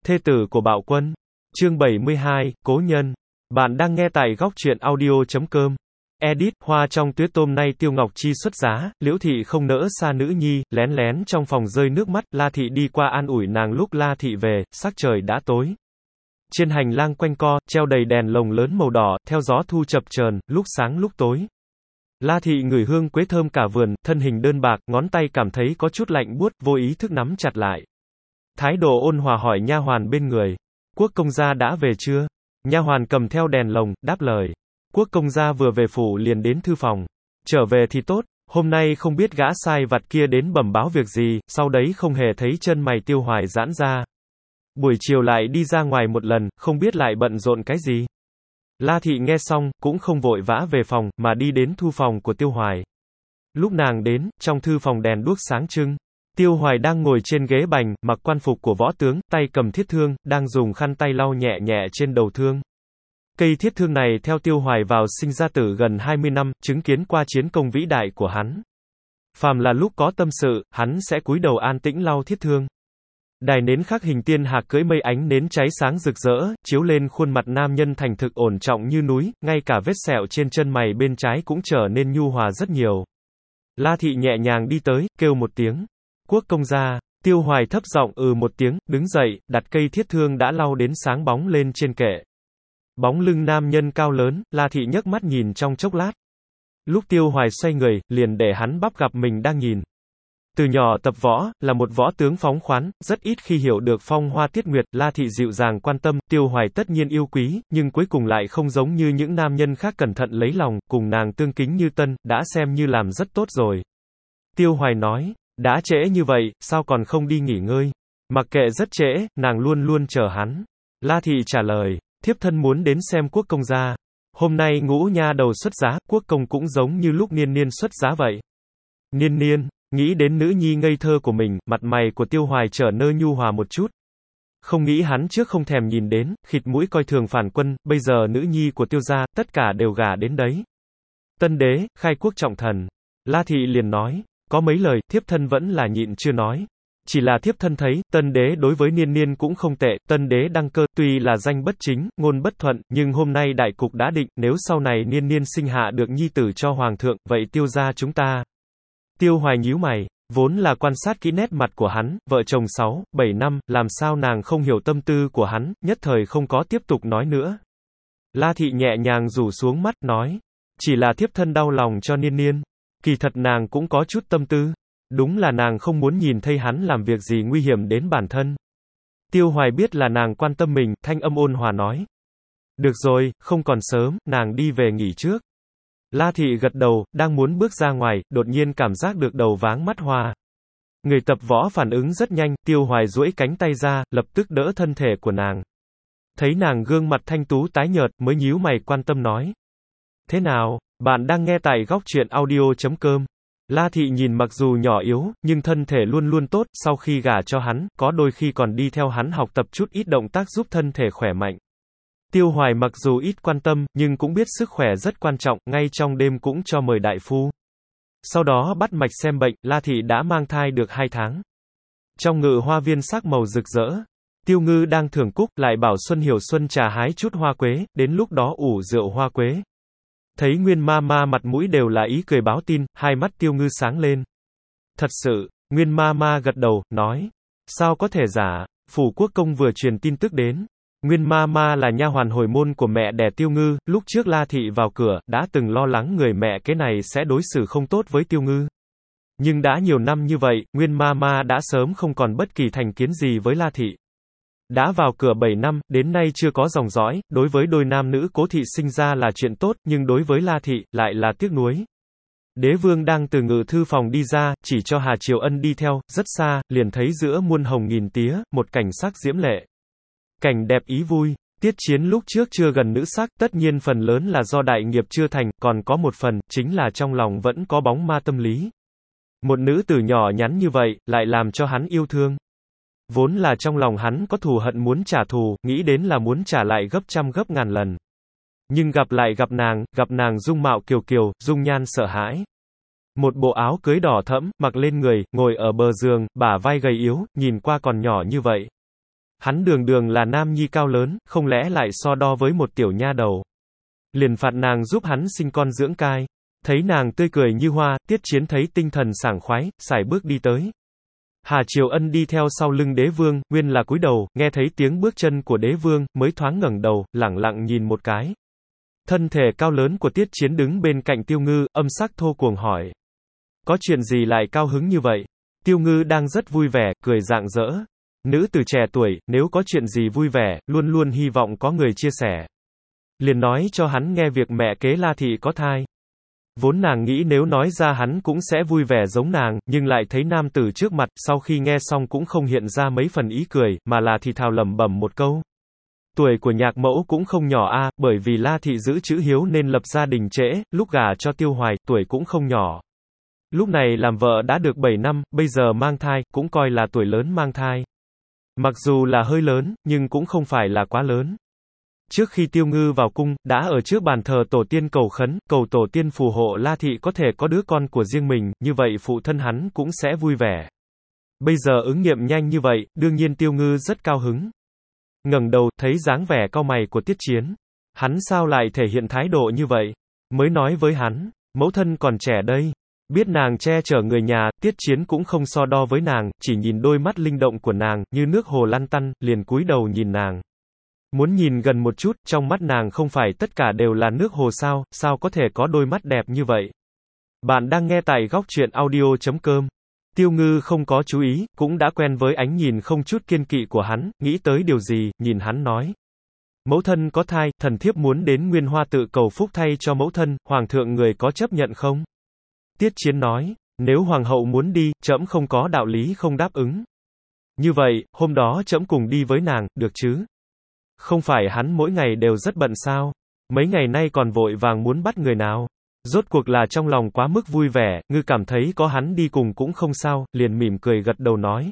Thê tử của Bạo Quân. Chương 72, Cố nhân. Bạn đang nghe tại góc truyện audio.com. Edit, hoa trong tuyết tôm nay Tiêu Ngọc Chi xuất giá, Liễu Thị không nỡ xa nữ nhi, lén lén trong phòng rơi nước mắt, La Thị đi qua an ủi nàng lúc La Thị về, sắc trời đã tối. Trên hành lang quanh co, treo đầy đèn lồng lớn màu đỏ, theo gió thu chập chờn, lúc sáng lúc tối. La Thị ngửi hương quế thơm cả vườn, thân hình đơn bạc, ngón tay cảm thấy có chút lạnh buốt, vô ý thức nắm chặt lại. Thái độ ôn hòa hỏi nha hoàn bên người. Quốc công gia đã về chưa? Nha hoàn cầm theo đèn lồng, đáp lời. Quốc công gia vừa về phủ liền đến thư phòng. Trở về thì tốt, hôm nay không biết gã sai vặt kia đến bẩm báo việc gì, sau đấy không hề thấy chân mày Tiêu Hoài giãn ra. Buổi chiều lại đi ra ngoài một lần, không biết lại bận rộn cái gì. La Thị nghe xong, cũng không vội vã về phòng, mà đi đến thư phòng của Tiêu Hoài. Lúc nàng đến, trong thư phòng đèn đuốc sáng trưng. Tiêu Hoài đang ngồi trên ghế bành, mặc quan phục của võ tướng, tay cầm thiết thương, đang dùng khăn tay lau nhẹ nhẹ trên đầu thương. Cây thiết thương này theo Tiêu Hoài vào sinh ra tử gần 20 năm, chứng kiến qua chiến công vĩ đại của hắn. Phàm là lúc có tâm sự, hắn sẽ cúi đầu an tĩnh lau thiết thương. Đài nến khắc hình tiên hạc cưỡi mây ánh nến cháy sáng rực rỡ, chiếu lên khuôn mặt nam nhân thành thực ổn trọng như núi, ngay cả vết sẹo trên chân mày bên trái cũng trở nên nhu hòa rất nhiều. La Thị nhẹ nhàng đi tới, kêu một tiếng. Quốc công gia. Tiêu Hoài thấp giọng một tiếng, đứng dậy, đặt cây thiết thương đã lau đến sáng bóng lên trên kệ. Bóng lưng nam nhân cao lớn, La Thị nhấc mắt nhìn trong chốc lát. Lúc Tiêu Hoài xoay người, liền để hắn bắp gặp mình đang nhìn. Từ nhỏ tập võ, là một võ tướng phóng khoáng, rất ít khi hiểu được phong hoa tiết nguyệt, La Thị dịu dàng quan tâm, Tiêu Hoài tất nhiên yêu quý, nhưng cuối cùng lại không giống như những nam nhân khác cẩn thận lấy lòng, cùng nàng tương kính như tân, đã xem như làm rất tốt rồi. Tiêu Hoài nói, đã trễ như vậy, sao còn không đi nghỉ ngơi? Mặc kệ rất trễ, nàng luôn luôn chờ hắn. La Thị trả lời, thiếp thân muốn đến xem quốc công gia. Hôm nay ngũ nha đầu xuất giá, quốc công cũng giống như lúc Niên Niên xuất giá vậy. Niên Niên, nghĩ đến nữ nhi ngây thơ của mình, mặt mày của Tiêu Hoài trở nên nhu hòa một chút. Không nghĩ hắn trước không thèm nhìn đến, khịt mũi coi thường phản quân, bây giờ nữ nhi của Tiêu gia, tất cả đều gả đến đấy. Tân đế, khai quốc trọng thần. La Thị liền nói, có mấy lời, thiếp thân vẫn là nhịn chưa nói. Chỉ là thiếp thân thấy, tân đế đối với Niên Niên cũng không tệ, tân đế đăng cơ, tuy là danh bất chính, ngôn bất thuận, nhưng hôm nay đại cục đã định, nếu sau này Niên Niên sinh hạ được nhi tử cho hoàng thượng, vậy Tiêu gia chúng ta. Tiêu Hoài nhíu mày, vốn là quan sát kỹ nét mặt của hắn, vợ chồng 6, 7 năm, làm sao nàng không hiểu tâm tư của hắn, nhất thời không có tiếp tục nói nữa. La Thị nhẹ nhàng rủ xuống mắt, nói, chỉ là thiếp thân đau lòng cho Niên Niên. Kỳ thật nàng cũng có chút tâm tư. Đúng là nàng không muốn nhìn thấy hắn làm việc gì nguy hiểm đến bản thân. Tiêu Hoài biết là nàng quan tâm mình, thanh âm ôn hòa nói. Được rồi, không còn sớm, nàng đi về nghỉ trước. La Thị gật đầu, đang muốn bước ra ngoài, đột nhiên cảm giác được đầu váng mắt hoa. Người tập võ phản ứng rất nhanh, Tiêu Hoài duỗi cánh tay ra, lập tức đỡ thân thể của nàng. Thấy nàng gương mặt thanh tú tái nhợt, mới nhíu mày quan tâm nói. Thế nào? Bạn đang nghe tại góc truyện audio.com. La Thị nhìn mặc dù nhỏ yếu, nhưng thân thể luôn luôn tốt, sau khi gả cho hắn, có đôi khi còn đi theo hắn học tập chút ít động tác giúp thân thể khỏe mạnh. Tiêu Hoài mặc dù ít quan tâm, nhưng cũng biết sức khỏe rất quan trọng, ngay trong đêm cũng cho mời đại phu. Sau đó bắt mạch xem bệnh, La Thị đã mang thai được 2 tháng. Trong ngự hoa viên sắc màu rực rỡ, Tiêu Ngư đang thưởng cúc, lại bảo Xuân Hiểu Xuân trà hái chút hoa quế, đến lúc đó ủ rượu hoa quế. Thấy Nguyên ma ma mặt mũi đều là ý cười báo tin, hai mắt Tiêu Ngư sáng lên. Thật sự, Nguyên ma ma gật đầu, nói. Sao có thể giả, phủ quốc công vừa truyền tin tức đến. Nguyên ma ma là nha hoàn hồi môn của mẹ đẻ Tiêu Ngư, lúc trước La Thị vào cửa, đã từng lo lắng người mẹ kế này sẽ đối xử không tốt với Tiêu Ngư. Nhưng đã nhiều năm như vậy, Nguyên ma ma đã sớm không còn bất kỳ thành kiến gì với La Thị. Đã vào cửa 7 năm, đến nay chưa có dòng dõi, đối với đôi nam nữ Cố Thị sinh ra là chuyện tốt, nhưng đối với La Thị, lại là tiếc nuối. Đế vương đang từ ngự thư phòng đi ra, chỉ cho Hà Triều Ân đi theo, rất xa, liền thấy giữa muôn hồng nghìn tía, một cảnh sắc diễm lệ. Cảnh đẹp ý vui, tiết chiến lúc trước chưa gần nữ sắc, tất nhiên phần lớn là do đại nghiệp chưa thành, còn có một phần, chính là trong lòng vẫn có bóng ma tâm lý. Một nữ tử nhỏ nhắn như vậy, lại làm cho hắn yêu thương. Vốn là trong lòng hắn có thù hận muốn trả thù, nghĩ đến là muốn trả lại gấp trăm gấp ngàn lần. Nhưng gặp nàng dung mạo kiều kiều, dung nhan sợ hãi. Một bộ áo cưới đỏ thẫm, mặc lên người, ngồi ở bờ giường, bả vai gầy yếu, nhìn qua còn nhỏ như vậy. Hắn đường đường là nam nhi cao lớn, không lẽ lại so đo với một tiểu nha đầu. Liền phạt nàng giúp hắn sinh con dưỡng cai. Thấy nàng tươi cười như hoa, Tiết Chiến thấy tinh thần sảng khoái, sải bước đi tới. Hà Triều Ân đi theo sau lưng đế vương, nguyên là cúi đầu, nghe thấy tiếng bước chân của đế vương, mới thoáng ngẩng đầu, lẳng lặng nhìn một cái. Thân thể cao lớn của Tiết Chiến đứng bên cạnh Tiêu Ngư, âm sắc thô cuồng hỏi. Có chuyện gì lại cao hứng như vậy? Tiêu Ngư đang rất vui vẻ, cười rạng rỡ. Nữ tử trẻ tuổi, nếu có chuyện gì vui vẻ, luôn luôn hy vọng có người chia sẻ. Liền nói cho hắn nghe việc mẹ kế La Thị có thai. Vốn nàng nghĩ nếu nói ra hắn cũng sẽ vui vẻ giống nàng, nhưng lại thấy nam tử trước mặt, sau khi nghe xong cũng không hiện ra mấy phần ý cười, mà là thì thào lẩm bẩm một câu. Tuổi của nhạc mẫu cũng không nhỏ a, bởi vì La Thị giữ chữ hiếu nên lập gia đình trễ, lúc gả cho Tiêu Hoài, tuổi cũng không nhỏ. Lúc này làm vợ đã được 7 năm, bây giờ mang thai, cũng coi là tuổi lớn mang thai. Mặc dù là hơi lớn, nhưng cũng không phải là quá lớn. Trước khi Tiêu Ngư vào cung, đã ở trước bàn thờ tổ tiên cầu khấn, cầu tổ tiên phù hộ La Thị có thể có đứa con của riêng mình, như vậy phụ thân hắn cũng sẽ vui vẻ. Bây giờ ứng nghiệm nhanh như vậy, đương nhiên Tiêu Ngư rất cao hứng. Ngẩng đầu, thấy dáng vẻ cau mày của Tiết Chiến. Hắn sao lại thể hiện thái độ như vậy? Mới nói với hắn, mẫu thân còn trẻ đây. Biết nàng che chở người nhà, Tiết Chiến cũng không so đo với nàng, chỉ nhìn đôi mắt linh động của nàng, như nước hồ lăn tăn, liền cúi đầu nhìn nàng. Muốn nhìn gần một chút, trong mắt nàng không phải tất cả đều là nước hồ sao, sao có thể có đôi mắt đẹp như vậy? Bạn đang nghe tại góc truyện audio.com. Tiêu Ngư không có chú ý, cũng đã quen với ánh nhìn không chút kiên kỵ của hắn, nghĩ tới điều gì, nhìn hắn nói. Mẫu thân có thai, thần thiếp muốn đến Nguyên Hoa tự cầu phúc thay cho mẫu thân, hoàng thượng người có chấp nhận không? Tiết Chiến nói, nếu hoàng hậu muốn đi, trẫm không có đạo lý không đáp ứng. Như vậy, hôm đó trẫm cùng đi với nàng, được chứ? Không phải hắn mỗi ngày đều rất bận sao? Mấy ngày nay còn vội vàng muốn bắt người nào? Rốt cuộc là trong lòng quá mức vui vẻ, Ngư cảm thấy có hắn đi cùng cũng không sao, liền mỉm cười gật đầu nói.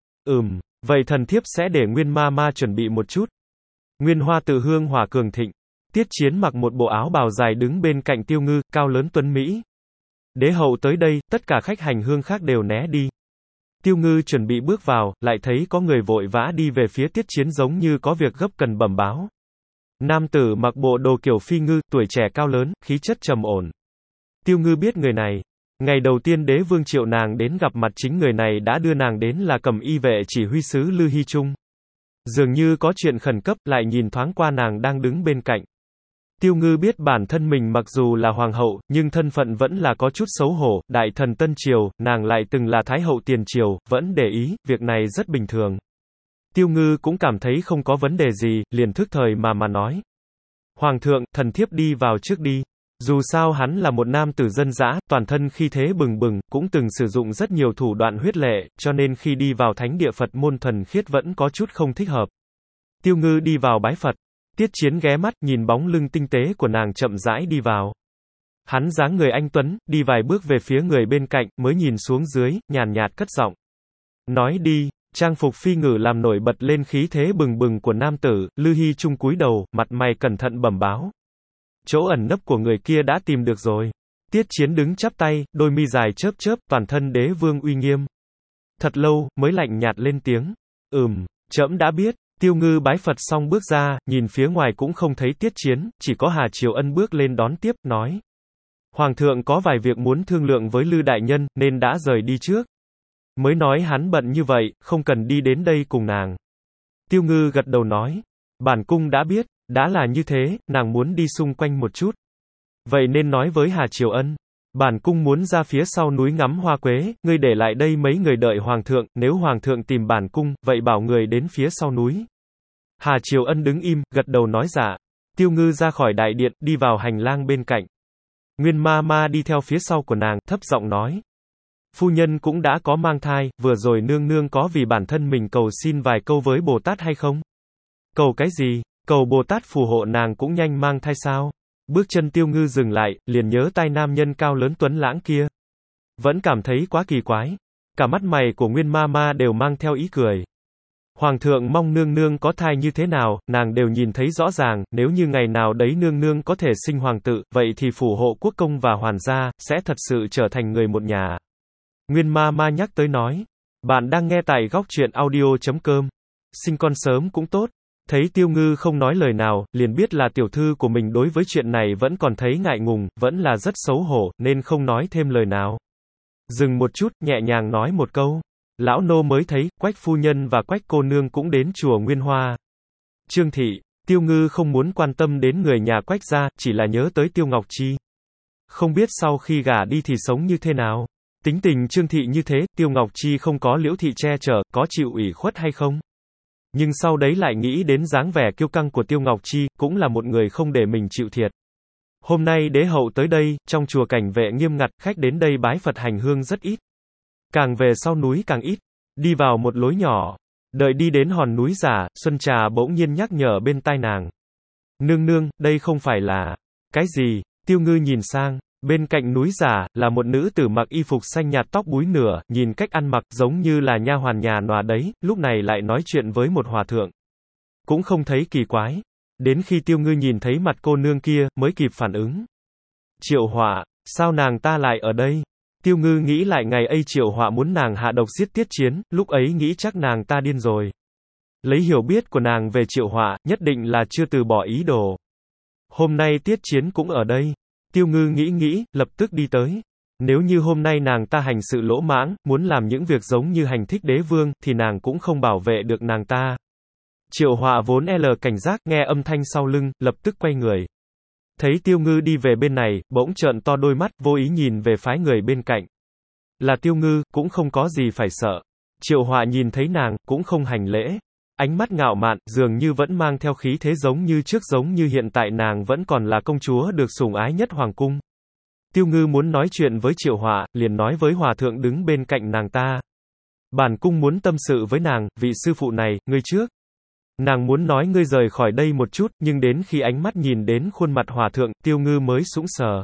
Vậy thần thiếp sẽ để Nguyên ma ma chuẩn bị một chút. Nguyên Hoa tự hương hỏa cường thịnh. Tiết Chiến mặc một bộ áo bào dài đứng bên cạnh Tiêu Ngư, cao lớn tuấn Mỹ. Đế hậu tới đây, tất cả khách hành hương khác đều né đi. Tiêu Ngư chuẩn bị bước vào, lại thấy có người vội vã đi về phía Tiết Chiến giống như có việc gấp cần bẩm báo. Nam tử mặc bộ đồ kiểu phi ngư, tuổi trẻ cao lớn, khí chất trầm ổn. Tiêu Ngư biết người này. Ngày đầu tiên đế vương triệu nàng đến gặp mặt chính người này đã đưa nàng đến là Cầm Y vệ chỉ huy sứ Lư Hy Trung. Dường như có chuyện khẩn cấp, lại nhìn thoáng qua nàng đang đứng bên cạnh. Tiêu Ngư biết bản thân mình mặc dù là hoàng hậu, nhưng thân phận vẫn là có chút xấu hổ, đại thần Tân Triều, nàng lại từng là thái hậu Tiền Triều, vẫn để ý, việc này rất bình thường. Tiêu Ngư cũng cảm thấy không có vấn đề gì, liền thức thời mà nói. Hoàng thượng, thần thiếp đi vào trước đi. Dù sao hắn là một nam tử dân dã, toàn thân khí thế bừng bừng, cũng từng sử dụng rất nhiều thủ đoạn huyết lệ, cho nên khi đi vào thánh địa Phật môn thuần khiết vẫn có chút không thích hợp. Tiêu Ngư đi vào bái Phật. Tiết Chiến ghé mắt, nhìn bóng lưng tinh tế của nàng chậm rãi đi vào. Hắn dáng người anh tuấn, đi vài bước về phía người bên cạnh, mới nhìn xuống dưới, nhàn nhạt cất giọng. Nói đi, trang phục phi ngự làm nổi bật lên khí thế bừng bừng của nam tử, Lư Hy Trung cúi đầu, mặt mày cẩn thận bẩm báo. Chỗ ẩn nấp của người kia đã tìm được rồi. Tiết Chiến đứng chắp tay, đôi mi dài chớp chớp, toàn thân đế vương uy nghiêm. Thật lâu, mới lạnh nhạt lên tiếng. Trẫm đã biết. Tiêu Ngư bái Phật xong bước ra, nhìn phía ngoài cũng không thấy Tiết Chiến, chỉ có Hà Triều Ân bước lên đón tiếp, nói. Hoàng thượng có vài việc muốn thương lượng với Lư đại nhân, nên đã rời đi trước. Mới nói hắn bận như vậy, không cần đi đến đây cùng nàng. Tiêu Ngư gật đầu nói. Bản cung đã biết, đã là như thế, nàng muốn đi xung quanh một chút. Vậy nên nói với Hà Triều Ân. Bản cung muốn ra phía sau núi ngắm hoa quế, ngươi để lại đây mấy người đợi hoàng thượng, nếu hoàng thượng tìm bản cung, vậy bảo người đến phía sau núi. Hà Triều Ân đứng im, gật đầu nói dạ. Tiêu Ngư ra khỏi đại điện, đi vào hành lang bên cạnh. Nguyên ma ma đi theo phía sau của nàng, thấp giọng nói. Phu nhân cũng đã có mang thai, vừa rồi nương nương có vì bản thân mình cầu xin vài câu với Bồ Tát hay không? Cầu cái gì? Cầu Bồ Tát phù hộ nàng cũng nhanh mang thai sao? Bước chân Tiêu Ngư dừng lại, liền nhớ tai nam nhân cao lớn tuấn lãng kia. Vẫn cảm thấy quá kỳ quái. Cả mắt mày của Nguyên ma ma đều mang theo ý cười. Hoàng thượng mong nương nương có thai như thế nào, nàng đều nhìn thấy rõ ràng, nếu như ngày nào đấy nương nương có thể sinh hoàng tử, vậy thì phù hộ quốc công và hoàn gia, sẽ thật sự trở thành người một nhà. Nguyên ma ma nhắc tới nói. Bạn đang nghe tại góc truyện audio.com. sinh con sớm cũng tốt. Thấy Tiêu Ngư không nói lời nào, liền biết là tiểu thư của mình đối với chuyện này vẫn còn thấy ngại ngùng, vẫn là rất xấu hổ, nên không nói thêm lời nào. Dừng một chút, nhẹ nhàng nói một câu. Lão nô mới thấy, Quách phu nhân và Quách cô nương cũng đến chùa Nguyên Hoa. Trương thị, Tiêu Ngư không muốn quan tâm đến người nhà Quách gia, chỉ là nhớ tới Tiêu Ngọc Chi. Không biết sau khi gả đi thì sống như thế nào. Tính tình Trương thị như thế, Tiêu Ngọc Chi không có Liễu thị che chở, có chịu ủy khuất hay không? Nhưng sau đấy lại nghĩ đến dáng vẻ kiêu căng của Tiêu Ngọc Chi, cũng là một người không để mình chịu thiệt. Hôm nay đế hậu tới đây, trong chùa cảnh vệ nghiêm ngặt, khách đến đây bái Phật hành hương rất ít. Càng về sau núi càng ít. Đi vào một lối nhỏ. Đợi đi đến hòn núi giả, Xuân Trà bỗng nhiên nhắc nhở bên tai nàng. Nương nương, đây không phải là... Cái gì? Tiêu Ngư nhìn sang. Bên cạnh núi giả, là một nữ tử mặc y phục xanh nhạt tóc búi nửa, nhìn cách ăn mặc giống như là nha hoàn nhà nòa đấy, lúc này lại nói chuyện với một hòa thượng. Cũng không thấy kỳ quái. Đến khi Tiêu Ngư nhìn thấy mặt cô nương kia, mới kịp phản ứng. Triệu Họa, sao nàng ta lại ở đây? Tiêu Ngư nghĩ lại ngày ấy Triệu Họa muốn nàng hạ độc giết Tiết Chiến, lúc ấy nghĩ chắc nàng ta điên rồi. Lấy hiểu biết của nàng về Triệu Họa, nhất định là chưa từ bỏ ý đồ. Hôm nay Tiết Chiến cũng ở đây. Tiêu Ngư nghĩ, lập tức đi tới. Nếu như hôm nay nàng ta hành sự lỗ mãng, muốn làm những việc giống như hành thích đế vương, thì nàng cũng không bảo vệ được nàng ta. Triệu Họa vốn cảnh giác, nghe âm thanh sau lưng, lập tức quay người. Thấy Tiêu Ngư đi về bên này, bỗng trợn to đôi mắt, vô ý nhìn về phái người bên cạnh. Là Tiêu Ngư, cũng không có gì phải sợ. Triệu Họa nhìn thấy nàng, cũng không hành lễ. Ánh mắt ngạo mạn, dường như vẫn mang theo khí thế giống như trước, giống như hiện tại nàng vẫn còn là công chúa được sủng ái nhất hoàng cung. Tiêu Ngư muốn nói chuyện với Triệu Họa, liền nói với hòa thượng đứng bên cạnh nàng ta. Bản cung muốn tâm sự với nàng, vị sư phụ này, ngươi trước. Nàng muốn nói ngươi rời khỏi đây một chút, nhưng đến khi ánh mắt nhìn đến khuôn mặt hòa thượng, Tiêu Ngư mới sững sờ.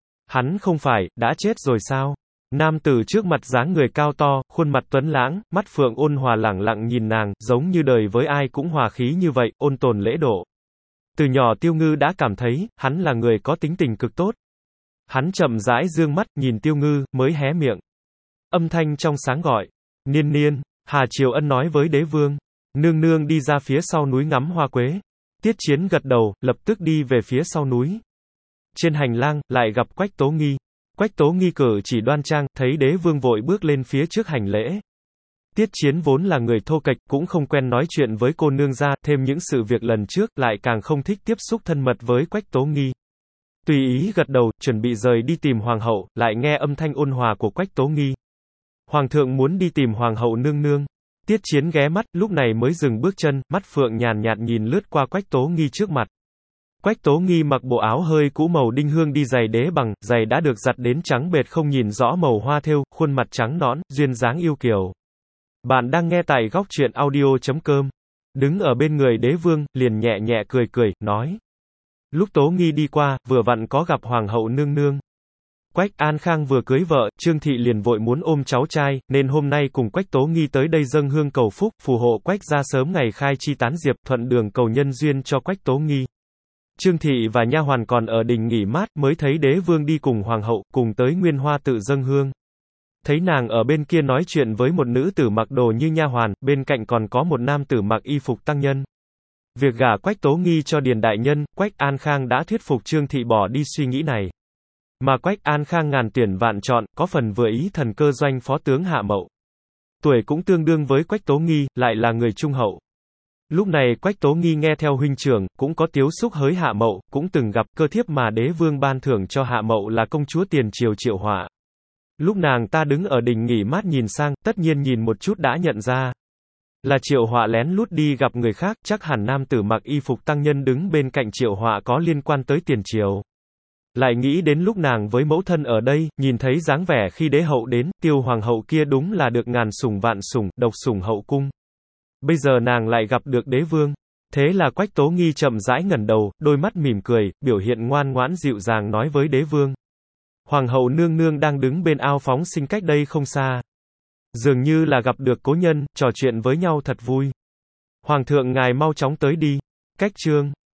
Hắn không phải, đã chết rồi sao? Nam tử trước mặt dáng người cao to, khuôn mặt tuấn lãng, mắt phượng ôn hòa lẳng lặng nhìn nàng, giống như đời với ai cũng hòa khí như vậy, ôn tồn lễ độ. Từ nhỏ Tiêu Ngư đã cảm thấy, hắn là người có tính tình cực tốt. Hắn chậm rãi dương mắt, nhìn Tiêu Ngư, mới hé miệng. Âm thanh trong sáng gọi. Niên niên, Hà Triều Ân nói với đế vương. Nương nương đi ra phía sau núi ngắm hoa quế. Tiết Chiến gật đầu, lập tức đi về phía sau núi. Trên hành lang, lại gặp Quách Tố Nghi. Quách Tố Nghi cử chỉ đoan trang, thấy đế vương vội bước lên phía trước hành lễ. Tiết Chiến vốn là người thô kệch, cũng không quen nói chuyện với cô nương gia, thêm những sự việc lần trước, lại càng không thích tiếp xúc thân mật với Quách Tố Nghi. Tùy ý gật đầu, chuẩn bị rời đi tìm hoàng hậu, lại nghe âm thanh ôn hòa của Quách Tố Nghi. Hoàng thượng muốn đi tìm hoàng hậu nương nương. Tiết Chiến ghé mắt, lúc này mới dừng bước chân, mắt phượng nhàn nhạt nhìn lướt qua Quách Tố Nghi trước mặt. Quách Tố Nghi mặc bộ áo hơi cũ màu đinh hương đi giày đế bằng, giày đã được giặt đến trắng bệt không nhìn rõ màu hoa thêu, khuôn mặt trắng nõn, duyên dáng yêu kiều. Bạn đang nghe tại góc truyện audio.com. Đứng ở bên người đế vương, liền nhẹ nhẹ cười, nói. Lúc Tố Nghi đi qua, vừa vặn có gặp hoàng hậu nương nương. Quách An Khang vừa cưới vợ, Trương thị liền vội muốn ôm cháu trai, nên hôm nay cùng Quách Tố Nghi tới đây dâng hương cầu phúc, phù hộ Quách gia sớm ngày khai chi tán diệp, thuận đường cầu nhân duyên cho Quách Tố Nghi. Trương thị và nha hoàn còn ở đình nghỉ mát, mới thấy đế vương đi cùng hoàng hậu, cùng tới Nguyên Hoa tự dâng hương. Thấy nàng ở bên kia nói chuyện với một nữ tử mặc đồ như nha hoàn, bên cạnh còn có một nam tử mặc y phục tăng nhân. Việc gả Quách Tố Nghi cho Điền đại nhân, Quách An Khang đã thuyết phục Trương thị bỏ đi suy nghĩ này. Mà Quách An Khang ngàn tuyển vạn chọn, có phần vừa ý thần cơ doanh phó tướng Hạ Mậu. Tuổi cũng tương đương với Quách Tố Nghi, lại là người trung hậu. Lúc này Quách Tố Nghi nghe theo huynh trưởng, cũng có tiếu xúc hới Hạ Mậu, cũng từng gặp cơ thiếp mà đế vương ban thưởng cho Hạ Mậu là công chúa tiền triều Triệu Họa. Lúc nàng ta đứng ở đình nghỉ mát nhìn sang, tất nhiên nhìn một chút đã nhận ra. Là Triệu Họa lén lút đi gặp người khác, chắc hẳn nam tử mặc y phục tăng nhân đứng bên cạnh Triệu Họa có liên quan tới tiền triều. Lại nghĩ đến lúc nàng với mẫu thân ở đây, nhìn thấy dáng vẻ khi đế hậu đến, Tiêu hoàng hậu kia đúng là được ngàn sủng vạn sủng, độc sủng hậu cung. Bây giờ nàng lại gặp được đế vương. Thế là Quách Tố Nghi chậm rãi ngẩng đầu, đôi mắt mỉm cười, biểu hiện ngoan ngoãn dịu dàng nói với đế vương. Hoàng hậu nương nương đang đứng bên ao phóng sinh cách đây không xa. Dường như là gặp được cố nhân, trò chuyện với nhau thật vui. Hoàng thượng ngài mau chóng tới đi. Cách chương